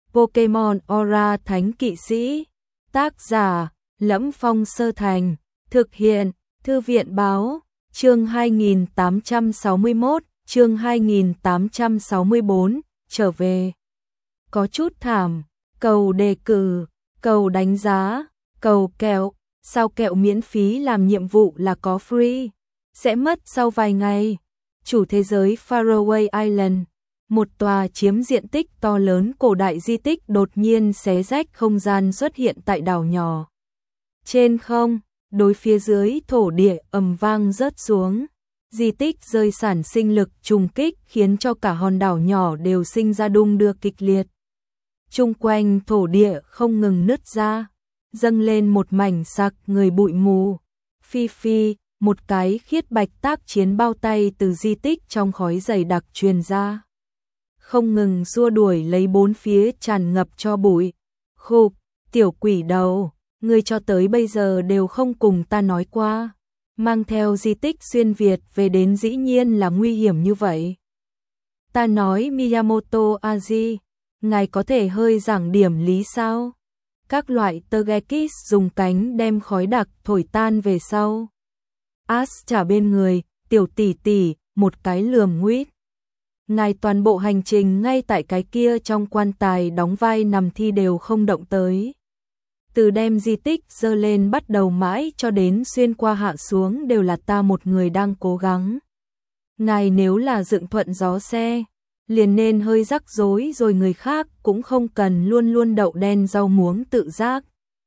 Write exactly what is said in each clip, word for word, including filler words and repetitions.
Pokemon Aura Thánh Kỵ Sĩ. Tác giả: Lẫm Phong Sơ Thành. Thực hiện: Thư viện báo. Chương hai nghìn tám trăm sáu mươi mốt, chương hai nghìn tám trăm sáu mươi bốn, trở về. Có chút thảm, cầu đề cử, cầu đánh giá, cầu kẹo, sao kẹo miễn phí làm nhiệm vụ là có free, sẽ mất sau vài ngày. Chủ thế giới Faraway Island, một tòa chiếm diện tích to lớn cổ đại di tích đột nhiên xé rách không gian xuất hiện tại đảo nhỏ. Trên không, đối phía dưới thổ địa ầm vang rớt xuống. Di tích rơi sản sinh lực trùng kích khiến cho cả hòn đảo nhỏ đều sinh ra đung đưa kịch liệt. Chung quanh thổ địa không ngừng nứt ra, dâng lên một mảnh sặc người bụi mù. Phi phi, một cái khiết bạch tác chiến bao tay từ di tích trong khói dày đặc truyền ra. Không ngừng xua đuổi lấy bốn phía tràn ngập cho bụi. Khục, tiểu quỷ đầu, ngươi cho tới bây giờ đều không cùng ta nói qua. Mang theo di tích xuyên Việt về đến dĩ nhiên là nguy hiểm như vậy. Ta nói Miyamoto Aji, ngài có thể hơi giảng điểm lý sao? Các loại Togekiss dùng cánh đem khói đặc thổi tan về sau. Ash trả bên người, tiểu tỷ tỷ, một cái lườm nguyết. Ngài toàn bộ hành trình ngay tại cái kia trong quan tài đóng vai nằm thi đều không động tới. Từ đem di tích dơ lên bắt đầu mãi cho đến xuyên qua hạ xuống đều là ta một người đang cố gắng. Ngài nếu là dựng thuận gió xe, liền nên hơi rắc rối rồi người khác cũng không cần luôn luôn đậu đen rau muống tự giác.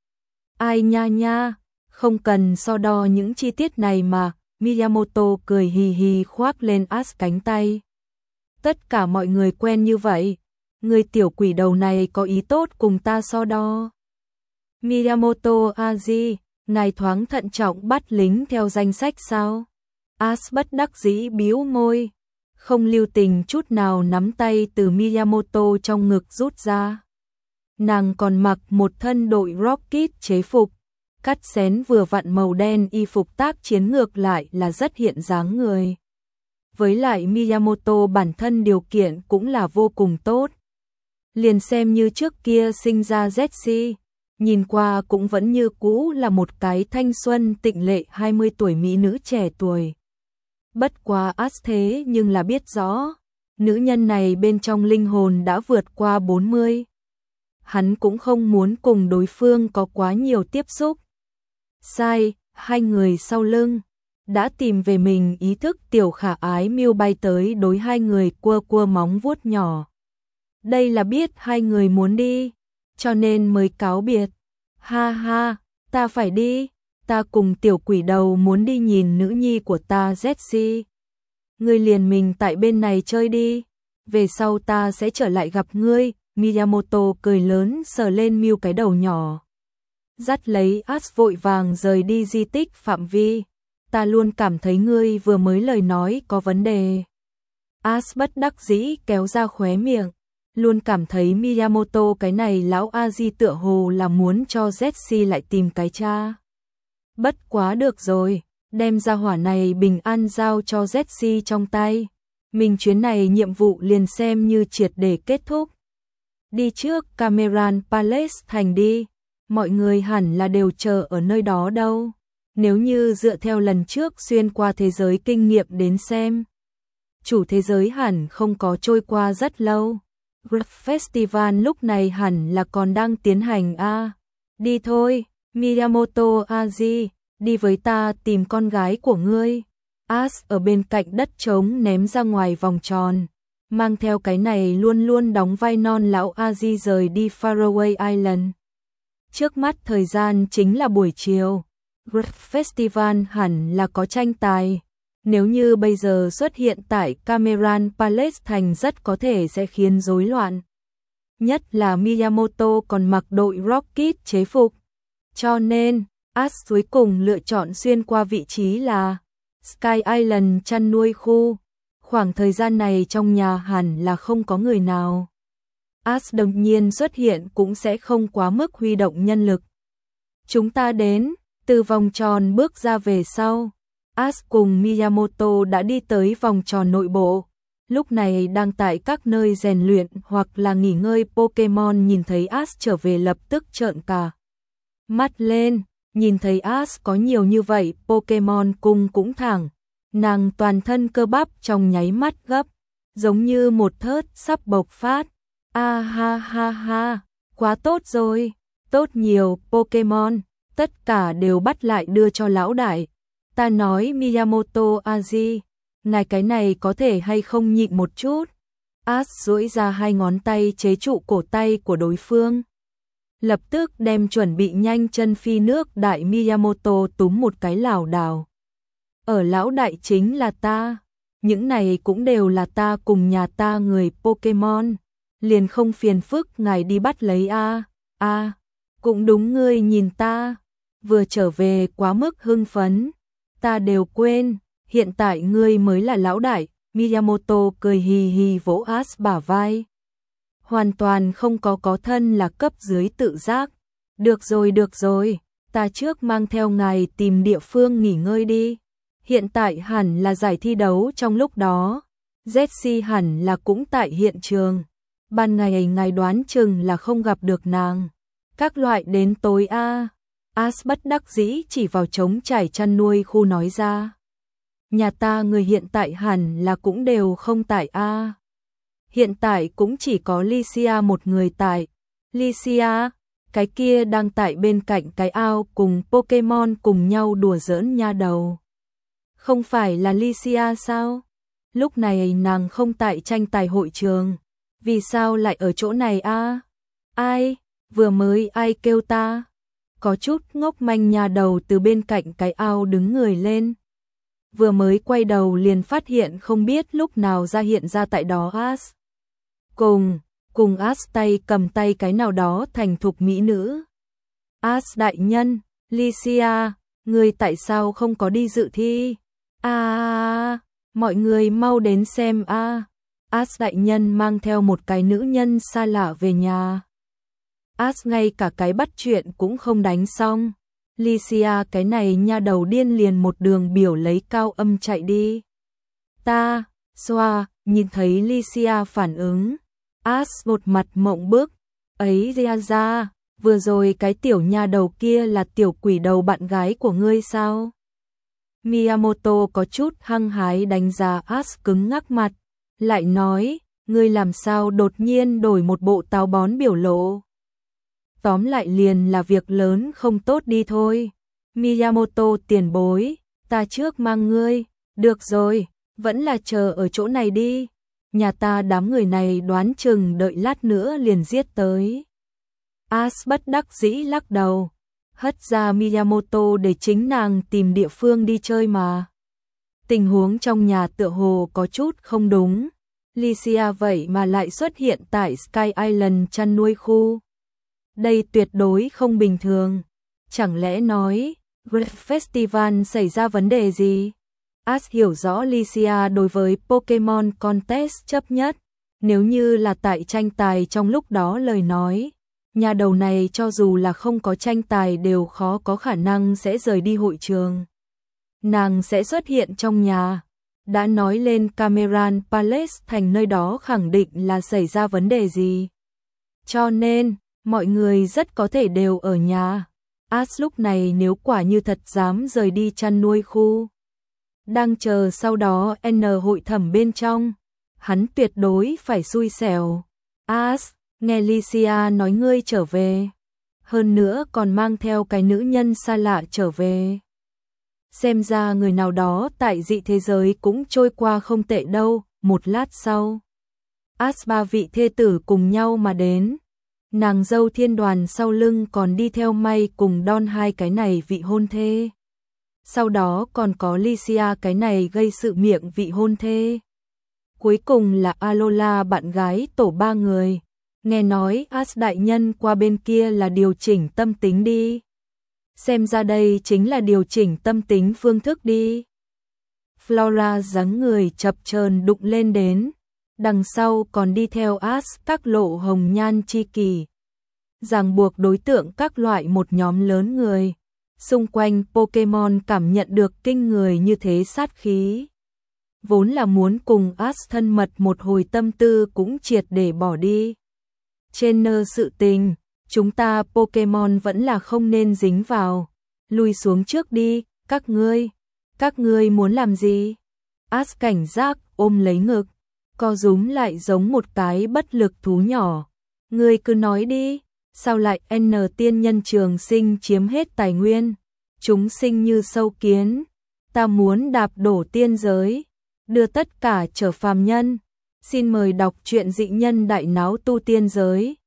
Ai nha nha, không cần so đo những chi tiết này mà, Miyamoto cười hì hì khoác lên Ash cánh tay. Tất cả mọi người quen như vậy, người tiểu quỷ đầu này có ý tốt cùng ta so đo. Miyamoto Aji, ngài thoáng thận trọng bắt lính theo danh sách sao? Ash bất đắc dĩ bĩu môi, không lưu tình chút nào nắm tay từ Miyamoto trong ngực rút ra. Nàng còn mặc một thân đội Rocket chế phục, cắt xén vừa vặn màu đen, y phục tác chiến ngược lại là rất hiện dáng người. Với lại Miyamoto bản thân điều kiện cũng là vô cùng tốt. Liền xem như trước kia sinh ra Zetsu, nhìn qua cũng vẫn như cũ là một cái thanh xuân tịnh lệ hai mươi tuổi mỹ nữ trẻ tuổi. Bất quá Ash thế nhưng là biết rõ, nữ nhân này bên trong linh hồn đã vượt qua bốn mươi. Hắn cũng không muốn cùng đối phương có quá nhiều tiếp xúc. Sai, hai người sau lưng đã tìm về mình ý thức, tiểu khả ái miêu bay tới đối hai người cua cua móng vuốt nhỏ. Đây là biết hai người muốn đi, cho nên mới cáo biệt. Ha ha, ta phải đi, ta cùng tiểu quỷ đầu muốn đi nhìn nữ nhi của ta Zetsu. Ngươi liền mình tại bên này chơi đi, về sau ta sẽ trở lại gặp ngươi. Miyamoto cười lớn sờ lên Miu cái đầu nhỏ. Dắt lấy Ash vội vàng rời đi di tích phạm vi. Ta luôn cảm thấy ngươi vừa mới lời nói có vấn đề. Ash bất đắc dĩ kéo ra khóe miệng. Luôn cảm thấy Miyamoto cái này lão Aji tựa hồ là muốn cho Zetsu lại tìm cái cha. Bất quá được rồi, đem ra hỏa này bình an giao cho Zetsu trong tay. Mình chuyến này nhiệm vụ liền xem như triệt để kết thúc. Đi trước Cameron Palace thành đi, mọi người hẳn là đều chờ ở nơi đó đâu. Nếu như dựa theo lần trước xuyên qua thế giới kinh nghiệm đến xem, chủ thế giới hẳn không có trôi qua rất lâu. Festival lúc này hẳn là còn đang tiến hành a. À, đi thôi, Miyamoto Aji, đi với ta tìm con gái của ngươi. Ash ở bên cạnh đất trống ném ra ngoài vòng tròn, mang theo cái này luôn luôn đóng vai non lão Aji rời đi Faraway Island. Trước mắt thời gian chính là buổi chiều. Festival hẳn là có tranh tài. Nếu như bây giờ xuất hiện tại Cameron Palace thành rất có thể sẽ khiến rối loạn. Nhất là Miyamoto còn mặc đội Rocket chế phục. Cho nên, Ash cuối cùng lựa chọn xuyên qua vị trí là Sky Island chăn nuôi khu. Khoảng thời gian này trong nhà hẳn là không có người nào. Ash đột nhiên xuất hiện cũng sẽ không quá mức huy động nhân lực. Chúng ta đến, từ vòng tròn bước ra về sau. Ash cùng Miyamoto đã đi tới vòng tròn nội bộ. lúc này đang tại các nơi rèn luyện hoặc là nghỉ ngơi. Pokemon nhìn thấy Ash trở về lập tức trợn cả mắt lên, nhìn thấy Ash có nhiều như vậy, Pokemon cung cũng thẳng, nàng toàn thân cơ bắp trong nháy mắt gấp, giống như một thớt sắp bộc phát. A ha ha ha, quá tốt rồi, tốt nhiều. Pokemon, tất cả đều bắt lại đưa cho lão đại. Ta nói Miyamoto Aji, ngài cái này có thể hay không nhịn một chút. Ash duỗi ra hai ngón tay chế trụ cổ tay của đối phương, lập tức đem chuẩn bị nhanh chân phi nước đại Miyamoto túm một cái lảo đảo. Ở lão đại chính là ta, những này cũng đều là ta cùng nhà ta người Pokemon, liền không phiền phức ngài đi bắt lấy a. A, cũng đúng, ngươi nhìn ta, vừa trở về quá mức hưng phấn, ta đều quên, hiện tại ngươi mới là lão đại. Miyamoto cười hì hì vỗ Ash bả vai, hoàn toàn không có có thân là cấp dưới tự giác. Được rồi được rồi, ta trước mang theo ngài tìm địa phương nghỉ ngơi đi. Hiện tại hẳn là giải thi đấu trong lúc đó, Jessie hẳn là cũng tại hiện trường. Ban ngày ngài đoán chừng là không gặp được nàng. Các loại đến tối a. Ash bất đắc dĩ chỉ vào trống trải chăn nuôi khu nói ra. Nhà ta người hiện tại hẳn là cũng đều không tại a. Hiện tại cũng chỉ có Lycia một người tại. Lycia, cái kia đang tại bên cạnh cái ao cùng Pokemon cùng nhau đùa giỡn nha đầu. Không phải là Lycia sao? Lúc này nàng không tại tranh tài hội trường, vì sao lại ở chỗ này a? Ai? Vừa mới ai kêu ta? Có chút ngốc manh nha đầu từ bên cạnh cái ao đứng người lên. Vừa mới quay đầu liền phát hiện không biết lúc nào ra hiện ra tại đó Ash. Cùng, cùng Ash tay cầm tay cái nào đó thành thục mỹ nữ. Ash đại nhân, Lycia, người tại sao không có đi dự thi? À, mọi người mau đến xem a. À. Ash đại nhân mang theo một cái nữ nhân xa lạ về nhà. Ash ngay cả cái bắt chuyện cũng không đánh xong. Lycia cái này nha đầu điên liền một đường biểu lấy cao âm chạy đi. Ta, xoa, nhìn thấy Lycia phản ứng. Ash một mặt mộng bức. Ấy ra ra, vừa rồi cái tiểu nha đầu kia là tiểu quỷ đầu bạn gái của ngươi sao? Miyamoto có chút hăng hái đánh giá Ash cứng ngắc mặt, lại nói, ngươi làm sao đột nhiên đổi một bộ táo bón biểu lộ. Tóm lại liền là việc lớn không tốt đi thôi. Miyamoto tiền bối, ta trước mang ngươi, được rồi, vẫn là chờ ở chỗ này đi. Nhà ta đám người này đoán chừng đợi lát nữa liền giết tới. Ash bất đắc dĩ lắc đầu, hất ra Miyamoto để chính nàng tìm địa phương đi chơi mà. Tình huống trong nhà tựa hồ có chút không đúng. Lycia vậy mà lại xuất hiện tại Sky Island chăn nuôi khu. Đây tuyệt đối không bình thường. Chẳng lẽ nói, Great Festival xảy ra vấn đề gì? Ash hiểu rõ Lycia đối với Pokemon Contest chấp nhất. Nếu như là tại tranh tài trong lúc đó lời nói, nhà đầu này cho dù là không có tranh tài đều khó có khả năng sẽ rời đi hội trường. Nàng sẽ xuất hiện trong nhà. Đã nói lên Cameron Palace thành nơi đó khẳng định là xảy ra vấn đề gì. Cho nên, mọi người rất có thể đều ở nhà. Ash lúc này nếu quả như thật dám rời đi chăn nuôi khu, đang chờ sau đó N hội thẩm bên trong, hắn tuyệt đối phải xui xẻo. Ash, nghe Lycia nói ngươi trở về, hơn nữa còn mang theo cái nữ nhân xa lạ trở về. Xem ra người nào đó tại dị thế giới cũng trôi qua không tệ đâu. Một lát sau, Ash ba vị thê tử cùng nhau mà đến. Nàng dâu thiên đoàn sau lưng còn đi theo May cùng Don hai cái này vị hôn thê. Sau đó còn có Lycia cái này gây sự miệng vị hôn thê. Cuối cùng là Alola bạn gái tổ ba người. Nghe nói Ash đại nhân qua bên kia là điều chỉnh tâm tính đi. Xem ra đây chính là điều chỉnh tâm tính phương thức đi. Flora dáng người chập chờn đụng lên đến. Đằng sau còn đi theo Ash các lộ hồng nhan chi kỷ. Ràng buộc đối tượng các loại một nhóm lớn người. Xung quanh Pokemon cảm nhận được kinh người như thế sát khí. vốn là muốn cùng Ash thân mật một hồi tâm tư cũng triệt để bỏ đi. Trên nơ sự tình, chúng ta Pokemon vẫn là không nên dính vào. Lùi xuống trước đi, các ngươi. Các ngươi muốn làm gì? Ash cảnh giác ôm lấy ngực, co rúm lại giống một cái bất lực thú nhỏ. Ngươi cứ nói đi, sao lại N tiên nhân trường sinh chiếm hết tài nguyên? Chúng sinh như sâu kiến, ta muốn đạp đổ tiên giới, đưa tất cả trở phàm nhân. Xin mời đọc truyện Dị Nhân Đại Náo Tu Tiên Giới.